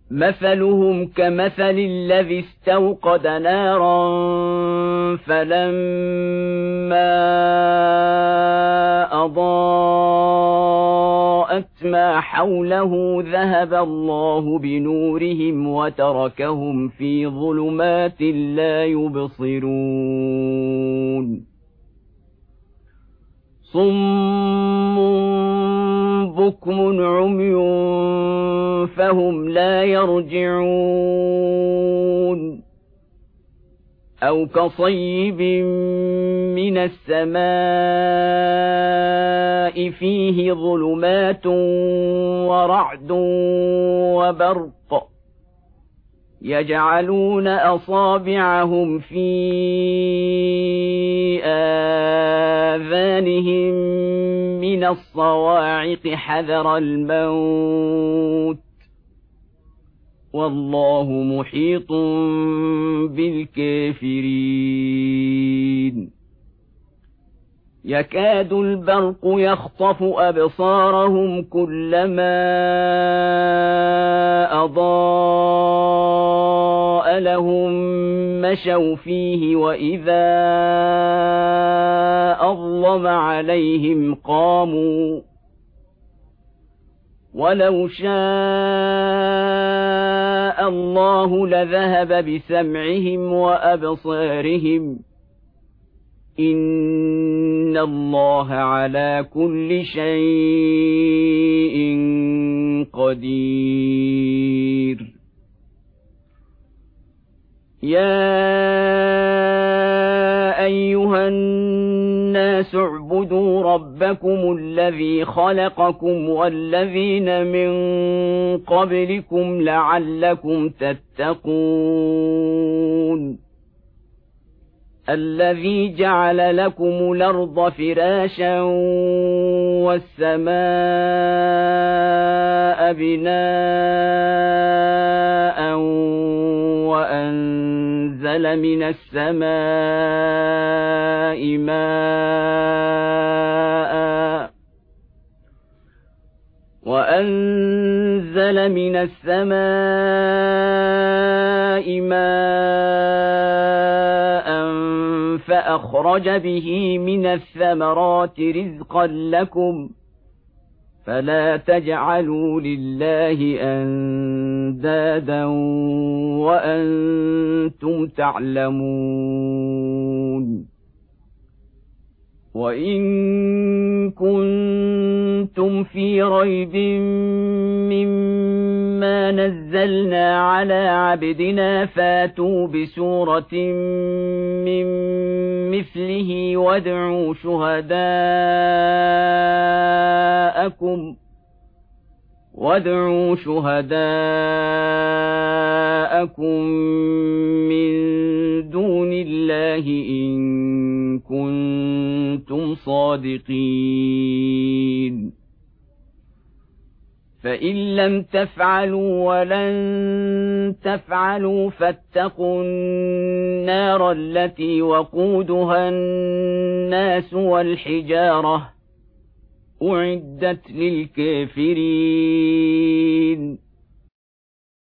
مثلهم كمثل الذي استوقد نارا فلما أضاءت ما حوله ذهب الله بنورهم وتركهم في ظلمات لا يبصرون صم بكم عمي فهم لا يرجعون أو كصيب من السماء فيه ظلمات ورعد وبرق يجعلون أصابعهم في آذانهم من الصواعق حذر الموت والله محيط بالكافرين يكاد البرق يخطف أبصارهم كلما أضاء لهم مشوا فيه وإذا أظلم عليهم قاموا ولو شاء الله لذهب بسمعهم وأبصارهم إن الله على كل شيء قدير يا أيها الناس اعبدوا ربكم الذي خلقكم والذين من قبلكم لعلكم تتقون الذي جعل لكم الأرض فراشا والسماء بناء وأنزل من السماء ماء فأخرج به من الثمرات رزقا لكم فلا تجعلوا لله أندادا وأنتم تعلمون وإن كنتم في ريب مما نزلنا على عبدنا فاتوا بسورة من مثله وادعوا شهداءكم من دون الله إن كنتم صادقين فإن لم تفعلوا ولن تفعلوا فاتقوا النار التي وقودها الناس والحجارة أعدت للكافرين